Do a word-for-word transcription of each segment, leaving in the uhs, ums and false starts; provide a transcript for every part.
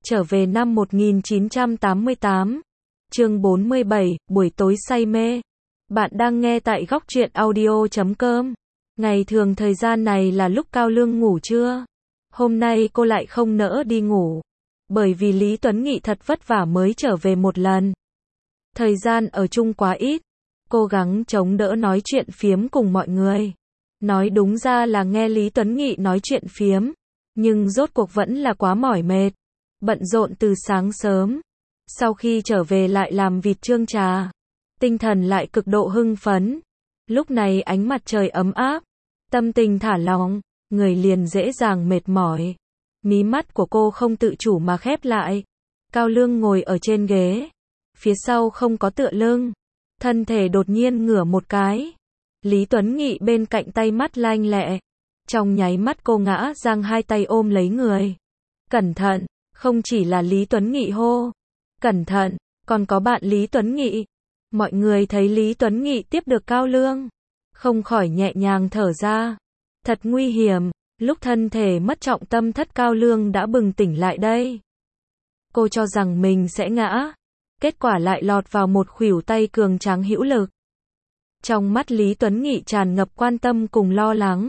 Trở về năm một nghìn chín trăm tám mươi tám. Chương bốn mươi bảy, buổi tối say mê. Bạn đang nghe tại góc truyện audio chấm com. Ngày thường thời gian này là lúc Cao Lương ngủ trưa. Hôm nay cô lại không nỡ đi ngủ. Bởi vì Lý Tuấn Nghị thật vất vả mới trở về một lần. Thời gian ở chung quá ít. Cố gắng chống đỡ nói chuyện phiếm cùng mọi người. Nói đúng ra là nghe Lý Tuấn Nghị nói chuyện phiếm. Nhưng rốt cuộc vẫn là quá mỏi mệt. Bận rộn từ sáng sớm. Sau khi trở về lại làm vịt trương trà. Tinh thần lại cực độ hưng phấn. Lúc này ánh mặt trời ấm áp. Tâm tình thả lỏng. Người liền dễ dàng mệt mỏi. Mí mắt của cô không tự chủ mà khép lại. Cao Lương ngồi ở trên ghế. Phía sau không có tựa lưng. Thân thể đột nhiên ngửa một cái. Lý Tuấn Nghị bên cạnh tay mắt lanh lẹ. Trong nháy mắt cô ngã giang hai tay ôm lấy người. Cẩn thận, không chỉ là Lý Tuấn Nghị hô. Cẩn thận, còn có bạn Lý Tuấn Nghị. Mọi người thấy Lý Tuấn Nghị tiếp được Cao Lương. Không khỏi nhẹ nhàng thở ra. Thật nguy hiểm, lúc thân thể mất trọng tâm thất Cao Lương đã bừng tỉnh lại đây. Cô cho rằng mình sẽ ngã. Kết quả lại lọt vào một khuỷu tay cường tráng hữu lực. Trong mắt Lý Tuấn Nghị tràn ngập quan tâm cùng lo lắng.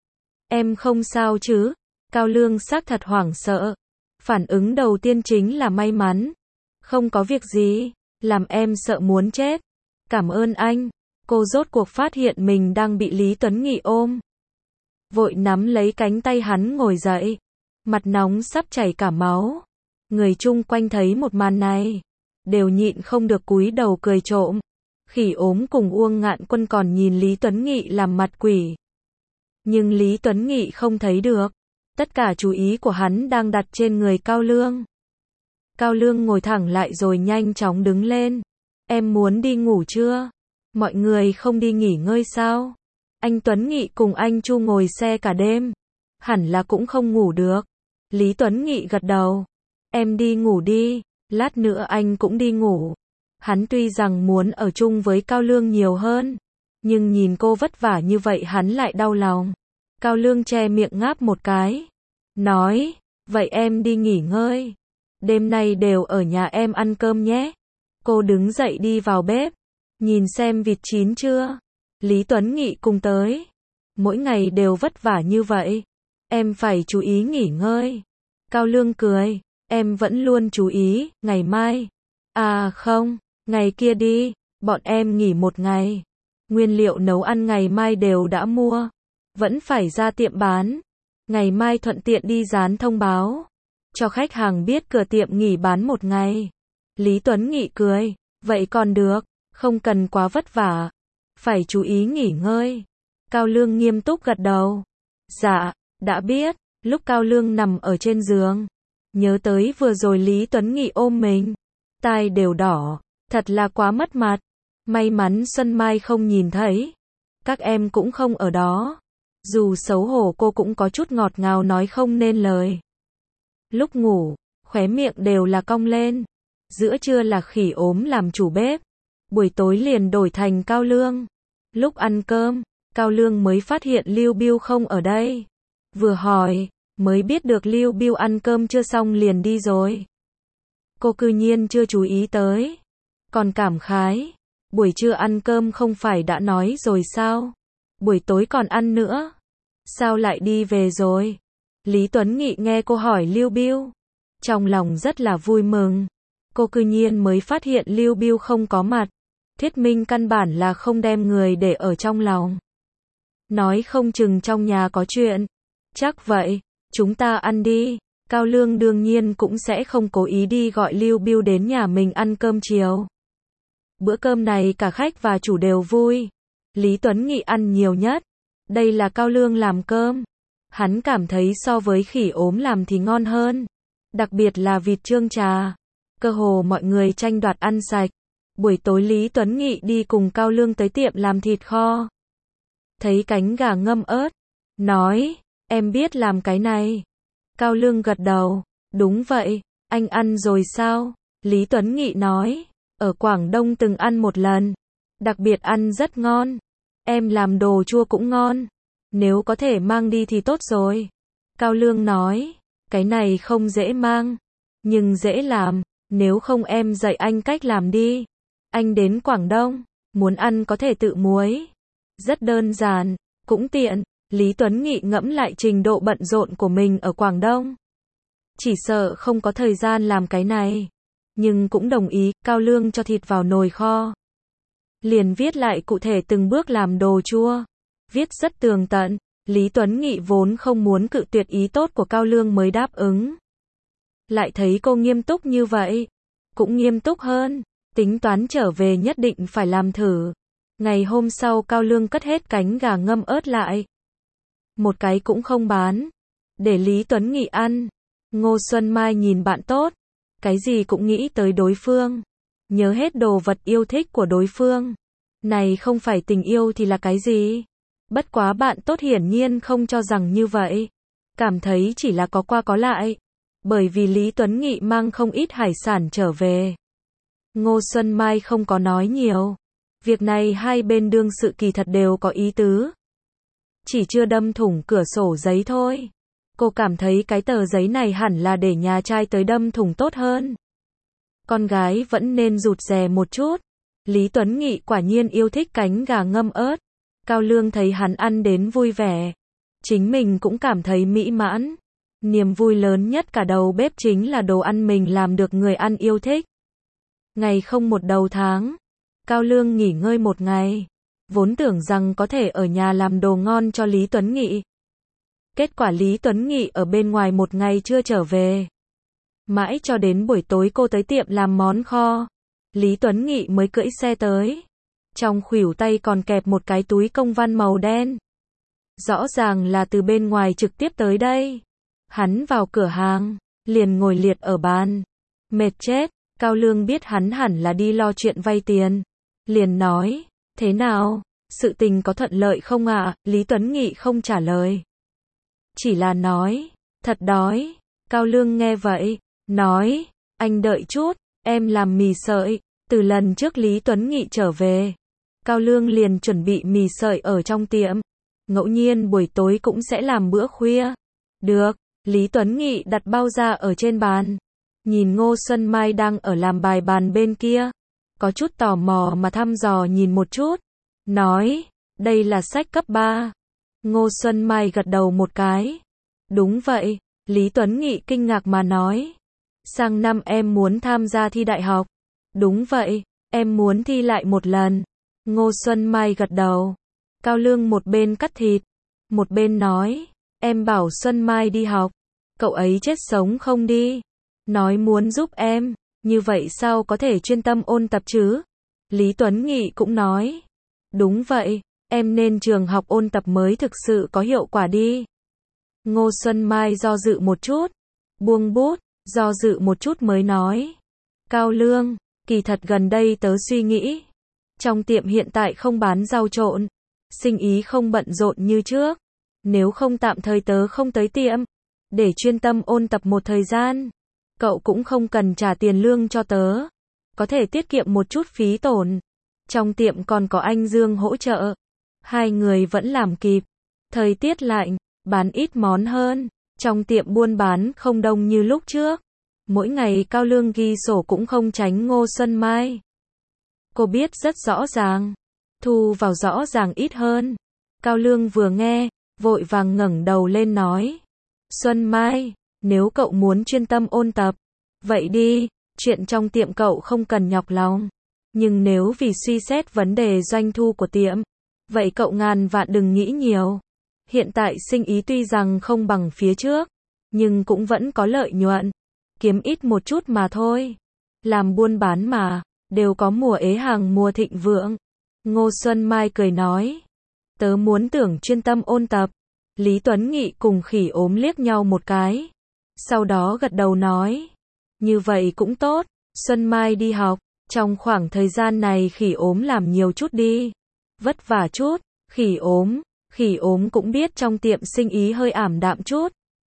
Em không sao chứ? Cao Lương xác thật hoảng sợ. Phản ứng đầu tiên chính là may mắn. Không có việc gì, làm em sợ muốn chết. Cảm ơn anh. Cô rốt cuộc phát hiện mình đang bị Lý Tuấn Nghị ôm. Vội nắm lấy cánh tay hắn ngồi dậy. Mặt nóng sắp chảy cả máu. Người chung quanh thấy một màn này. Đều nhịn không được cúi đầu cười trộm. Khỉ ốm cùng Uông Ngạn Quân còn nhìn Lý Tuấn Nghị làm mặt quỷ. Nhưng Lý Tuấn Nghị không thấy được. Tất cả chú ý của hắn đang đặt trên người Cao Lương. Cao Lương ngồi thẳng lại rồi nhanh chóng đứng lên. Em muốn đi ngủ chưa? Mọi người không đi nghỉ ngơi sao? Anh Tuấn Nghị cùng anh Chu ngồi xe cả đêm. Hẳn là cũng không ngủ được. Lý Tuấn Nghị gật đầu. Em đi ngủ đi, lát nữa anh cũng đi ngủ. Hắn tuy rằng muốn ở chung với Cao Lương nhiều hơn. Nhưng nhìn cô vất vả như vậy hắn lại đau lòng. Cao Lương che miệng ngáp một cái. Nói, vậy em đi nghỉ ngơi. Đêm nay đều ở nhà em ăn cơm nhé. Cô đứng dậy đi vào bếp. Nhìn xem vịt chín chưa. Lý Tuấn Nghị cùng tới. Mỗi ngày đều vất vả như vậy. Em phải chú ý nghỉ ngơi. Cao Lương cười. Em vẫn luôn chú ý, ngày mai. À không, ngày kia đi. Bọn em nghỉ một ngày. Nguyên liệu nấu ăn ngày mai đều đã mua. Vẫn phải ra tiệm bán. Ngày mai thuận tiện đi dán thông báo. Cho khách hàng biết cửa tiệm nghỉ bán một ngày. Lý Tuấn Nghị cười. Vậy còn được. Không cần quá vất vả. Phải chú ý nghỉ ngơi. Cao Lương nghiêm túc gật đầu. Dạ, đã biết. Lúc Cao Lương nằm ở trên giường. Nhớ tới vừa rồi Lý Tuấn Nghị ôm mình. Tai đều đỏ. Thật là quá mất mặt. May mắn Xuân Mai không nhìn thấy. Các em cũng không ở đó. Dù xấu hổ cô cũng có chút ngọt ngào nói không nên lời. Lúc ngủ, khóe miệng đều là cong lên. Giữa trưa là Khỉ ốm làm chủ bếp. Buổi tối liền đổi thành Cao Lương. Lúc ăn cơm, Cao Lương mới phát hiện Lưu Biêu không ở đây. Vừa hỏi, mới biết được Lưu Biêu ăn cơm chưa xong liền đi rồi. Cô cư nhiên chưa chú ý tới. Còn cảm khái. Buổi trưa ăn cơm không phải đã nói rồi sao? Buổi tối còn ăn nữa. Sao lại đi về rồi? Lý Tuấn Nghị nghe cô hỏi Lưu Biêu. Trong lòng rất là vui mừng. Cô cư nhiên mới phát hiện Lưu Biêu không có mặt. Thuyết minh căn bản là không đem người để ở trong lòng. Nói không chừng trong nhà có chuyện. Chắc vậy, chúng ta ăn đi. Cao Lương đương nhiên cũng sẽ không cố ý đi gọi Lưu Biêu đến nhà mình ăn cơm chiều. Bữa cơm này cả khách và chủ đều vui. Lý Tuấn Nghị ăn nhiều nhất. Đây là Cao Lương làm cơm. Hắn cảm thấy so với Khỉ ốm làm thì ngon hơn. Đặc biệt là vịt trương trà. Cơ hồ mọi người tranh đoạt ăn sạch. Buổi tối Lý Tuấn Nghị đi cùng Cao Lương tới tiệm làm thịt kho. Thấy cánh gà ngâm ớt. Nói, em biết làm cái này. Cao Lương gật đầu. Đúng vậy, anh ăn rồi sao? Lý Tuấn Nghị nói. Ở Quảng Đông từng ăn một lần. Đặc biệt ăn rất ngon. Em làm đồ chua cũng ngon. Nếu có thể mang đi thì tốt rồi. Cao Lương nói. Cái này không dễ mang. nhưng dễ làm, nếu không em dạy anh cách làm đi. Anh đến Quảng Đông, muốn ăn có thể tự muối. Rất đơn giản, cũng tiện. Lý Tuấn Nghị ngẫm lại trình độ bận rộn của mình ở Quảng Đông. Chỉ sợ không có thời gian làm cái này. Nhưng cũng đồng ý, cao lương cho thịt vào nồi kho. Liền viết lại cụ thể từng bước làm đồ chua. Viết rất tường tận, Lý Tuấn Nghị vốn không muốn cự tuyệt ý tốt của Cao Lương mới đáp ứng. Lại thấy cô nghiêm túc như vậy, cũng nghiêm túc hơn, tính toán trở về nhất định phải làm thử. Ngày hôm sau Cao Lương cất hết cánh gà ngâm ớt lại. Một cái cũng không bán, để Lý Tuấn Nghị ăn. Ngô Xuân Mai nhìn bạn tốt, cái gì cũng nghĩ tới đối phương, nhớ hết đồ vật yêu thích của đối phương. Này không phải tình yêu thì là cái gì? Bất quá bạn tốt hiển nhiên không cho rằng như vậy, cảm thấy chỉ là có qua có lại, bởi vì Lý Tuấn Nghị mang không ít hải sản trở về. Ngô Xuân Mai không có nói nhiều, việc này hai bên đương sự kỳ thật đều có ý tứ, chỉ chưa đâm thủng cửa sổ giấy thôi. Cô cảm thấy cái tờ giấy này hẳn là để nhà trai tới đâm thủng tốt hơn. Con gái vẫn nên rụt rè một chút. Lý Tuấn Nghị quả nhiên yêu thích cánh gà ngâm ớt. Cao Lương thấy hắn ăn đến vui vẻ, chính mình cũng cảm thấy mỹ mãn. Niềm vui lớn nhất cả đầu bếp chính là đồ ăn mình làm được người ăn yêu thích. Ngày không một đầu tháng, Cao Lương nghỉ ngơi một ngày, vốn tưởng rằng có thể ở nhà làm đồ ngon cho Lý Tuấn Nghị. Kết quả Lý Tuấn Nghị ở bên ngoài một ngày chưa trở về. Mãi cho đến buổi tối cô tới tiệm làm món kho, Lý Tuấn Nghị mới cưỡi xe tới. Trong khuỷu tay còn kẹp một cái túi công văn màu đen. Rõ ràng là từ bên ngoài trực tiếp tới đây. Hắn vào cửa hàng, liền ngồi liệt ở bàn. Mệt chết, Cao Lương biết hắn hẳn là đi lo chuyện vay tiền. Liền nói, thế nào, sự tình có thuận lợi không ạ? Lý Tuấn Nghị không trả lời. Chỉ là nói, thật đói. Cao Lương nghe vậy, nói, anh đợi chút, em làm mì sợi. Từ lần trước Lý Tuấn Nghị trở về, Cao Lương liền chuẩn bị mì sợi ở trong tiệm. Ngẫu nhiên buổi tối cũng sẽ làm bữa khuya. Được, Lý Tuấn Nghị đặt bao ra ở trên bàn. Nhìn Ngô Xuân Mai đang ở làm bài bàn bên kia. Có chút tò mò mà thăm dò nhìn một chút. Nói, đây là sách cấp ba. Ngô Xuân Mai gật đầu một cái. Đúng vậy, Lý Tuấn Nghị kinh ngạc mà nói. Sang năm em muốn tham gia thi đại học. Đúng vậy, em muốn thi lại một lần. Ngô Xuân Mai gật đầu. Cao Lương một bên cắt thịt, một bên nói, em bảo Xuân Mai đi học, cậu ấy chết sống không đi. Nói muốn giúp em, như vậy sao có thể chuyên tâm ôn tập chứ? Lý Tuấn Nghị cũng nói, đúng vậy, em nên trường học ôn tập mới thực sự có hiệu quả đi. Ngô Xuân Mai do dự một chút, buông bút, do dự một chút mới nói, Cao Lương, kỳ thật gần đây tớ suy nghĩ, trong tiệm hiện tại không bán rau trộn, sinh ý không bận rộn như trước, nếu không tạm thời tớ không tới tiệm, để chuyên tâm ôn tập một thời gian, cậu cũng không cần trả tiền lương cho tớ, có thể tiết kiệm một chút phí tổn, trong tiệm còn có anh Dương hỗ trợ, hai người vẫn làm kịp, thời tiết lạnh, bán ít món hơn, trong tiệm buôn bán không đông như lúc trước, mỗi ngày Cao Lương ghi sổ cũng không tránh Ngô Xuân Mai. Cô biết rất rõ ràng, thu vào rõ ràng ít hơn. Cao Lương vừa nghe, vội vàng ngẩng đầu lên nói, Xuân Mai, nếu cậu muốn chuyên tâm ôn tập, vậy đi, chuyện trong tiệm cậu không cần nhọc lòng. Nhưng nếu vì suy xét vấn đề doanh thu của tiệm, vậy cậu ngàn vạn đừng nghĩ nhiều. Hiện tại sinh ý tuy rằng không bằng phía trước, nhưng cũng vẫn có lợi nhuận, kiếm ít một chút mà thôi. Làm buôn bán mà, đều có mùa ế hàng mùa thịnh vượng. Ngô Xuân Mai cười nói, tớ muốn tưởng chuyên tâm ôn tập. Lý Tuấn Nghị cùng Khỉ Ốm liếc nhau một cái, sau đó gật đầu nói, như vậy cũng tốt, Xuân Mai đi học, trong khoảng thời gian này Khỉ Ốm làm nhiều chút đi, vất vả chút. Khỉ Ốm, Khỉ Ốm cũng biết trong tiệm sinh ý hơi ảm đạm chút,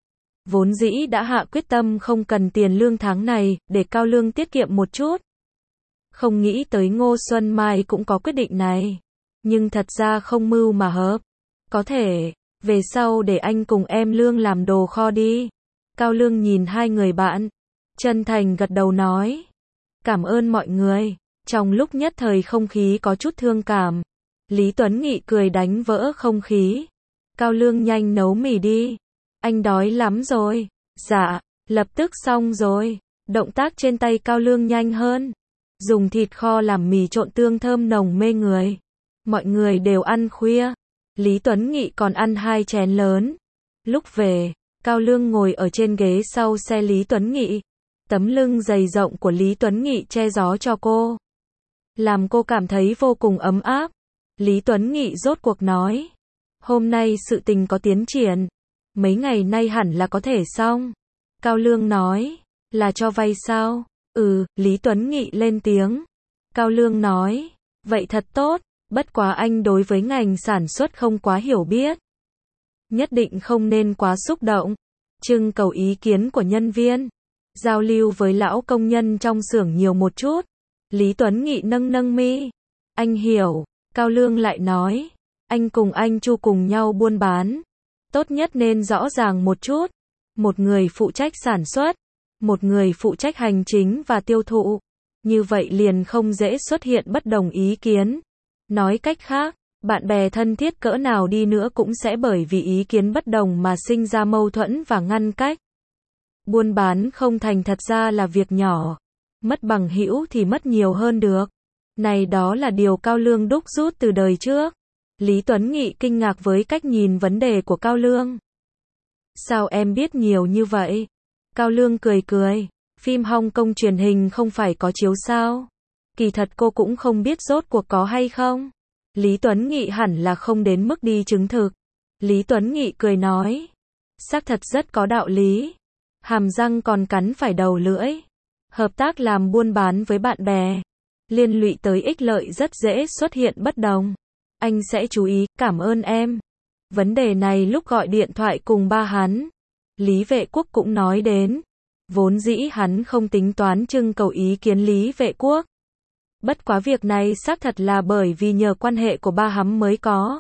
vốn dĩ đã hạ quyết tâm không cần tiền lương tháng này, để Cao Lương tiết kiệm một chút. Không nghĩ tới Ngô Xuân Mai cũng có quyết định này, nhưng thật ra không mưu mà hợp, có thể, về sau để anh cùng em Lương làm đồ kho đi. Cao Lương nhìn hai người bạn, chân thành gật đầu nói. Cảm ơn mọi người. Trong lúc nhất thời không khí có chút thương cảm, Lý Tuấn Nghị cười đánh vỡ không khí. Cao Lương nhanh nấu mì đi. Anh đói lắm rồi. Dạ, lập tức xong rồi. Động tác trên tay Cao Lương nhanh hơn. Dùng thịt kho làm mì trộn tương thơm nồng mê người. Mọi người đều ăn khuya. Lý Tuấn Nghị còn ăn hai chén lớn. Lúc về, Cao Lương ngồi ở trên ghế sau xe Lý Tuấn Nghị. Tấm lưng dày rộng của Lý Tuấn Nghị che gió cho cô, làm cô cảm thấy vô cùng ấm áp. Lý Tuấn Nghị rốt cuộc nói. Hôm nay sự tình có tiến triển. Mấy ngày nay hẳn là có thể xong. Cao Lương nói. Là cho vay sao? Ừ, Lý Tuấn Nghị lên tiếng. Cao Lương nói. Vậy thật tốt, bất quá anh đối với ngành sản xuất không quá hiểu biết. Nhất định không nên quá xúc động. Trưng cầu ý kiến của nhân viên. Giao lưu với lão công nhân trong xưởng nhiều một chút. Lý Tuấn Nghị nâng nâng mi. Anh hiểu. Cao Lương lại nói. Anh cùng anh Chu cùng nhau buôn bán. Tốt nhất nên rõ ràng một chút. Một người phụ trách sản xuất. Một người phụ trách hành chính và tiêu thụ. Như vậy liền không dễ xuất hiện bất đồng ý kiến. Nói cách khác, bạn bè thân thiết cỡ nào đi nữa cũng sẽ bởi vì ý kiến bất đồng mà sinh ra mâu thuẫn và ngăn cách. Buôn bán không thành thật ra là việc nhỏ. Mất bằng hữu thì mất nhiều hơn được. Này đó là điều Cao Lương đúc rút từ đời trước. Lý Tuấn Nghị kinh ngạc với cách nhìn vấn đề của Cao Lương. Sao em biết nhiều như vậy? Cao Lương cười cười. Phim Hong Kong truyền hình không phải có chiếu sao? Kỳ thật cô cũng không biết rốt cuộc có hay không. Lý Tuấn Nghị hẳn là không đến mức đi chứng thực. Lý Tuấn Nghị cười nói. Xác thật rất có đạo lý. Hàm răng còn cắn phải đầu lưỡi. Hợp tác làm buôn bán với bạn bè, liên lụy tới ích lợi rất dễ xuất hiện bất đồng. Anh sẽ chú ý, cảm ơn em. Vấn đề này lúc gọi điện thoại cùng ba hắn, Lý Vệ Quốc cũng nói đến. Vốn dĩ hắn không tính toán trưng cầu ý kiến Lý Vệ Quốc. Bất quá việc này xác thật là bởi vì nhờ quan hệ của ba hắn mới có.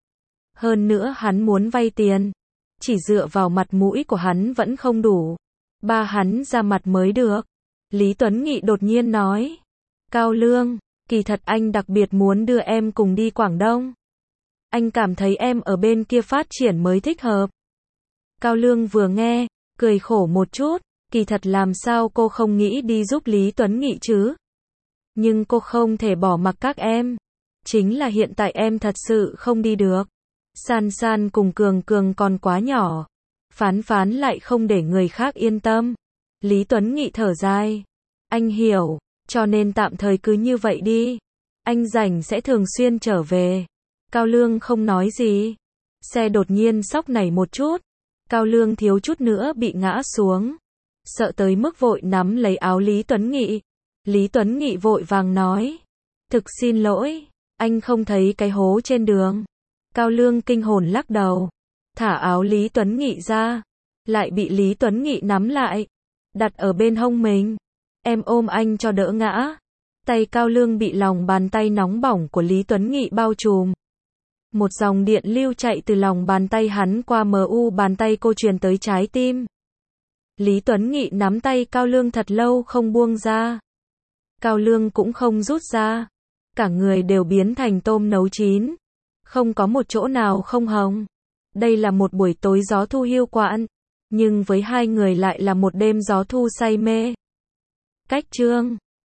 Hơn nữa hắn muốn vay tiền. Chỉ dựa vào mặt mũi của hắn vẫn không đủ. Ba hắn ra mặt mới được. Lý Tuấn Nghị đột nhiên nói. Cao Lương, kỳ thật anh đặc biệt muốn đưa em cùng đi Quảng Đông. Anh cảm thấy em ở bên kia phát triển mới thích hợp. Cao Lương vừa nghe, cười khổ một chút. Kỳ thật làm sao cô không nghĩ đi giúp Lý Tuấn Nghị chứ? Nhưng cô không thể bỏ mặc các em. Chính là hiện tại em thật sự không đi được. San San cùng Cường Cường còn quá nhỏ. Phán Phán lại không để người khác yên tâm. Lý Tuấn Nghị thở dài. Anh hiểu, cho nên tạm thời cứ như vậy đi. Anh rảnh sẽ thường xuyên trở về. Cao Lương không nói gì. Xe đột nhiên sóc nảy một chút. Cao Lương thiếu chút nữa bị ngã xuống. Sợ tới mức vội nắm lấy áo Lý Tuấn Nghị. Lý Tuấn Nghị vội vàng nói. Thực xin lỗi, anh không thấy cái hố trên đường. Cao Lương kinh hồn lắc đầu. Thả áo Lý Tuấn Nghị ra. Lại bị Lý Tuấn Nghị nắm lại. Đặt ở bên hông mình. Em ôm anh cho đỡ ngã. Tay Cao Lương bị lòng bàn tay nóng bỏng của Lý Tuấn Nghị bao trùm. Một dòng điện lưu chạy từ lòng bàn tay hắn qua mờ u bàn tay cô truyền tới trái tim. Lý Tuấn Nghị nắm tay Cao Lương thật lâu không buông ra. Cao Lương cũng không rút ra. Cả người đều biến thành tôm nấu chín. Không có một chỗ nào không hồng. Đây là một buổi tối gió thu hiu quạnh. Nhưng với hai người lại là một đêm gió thu say mê. Cách chương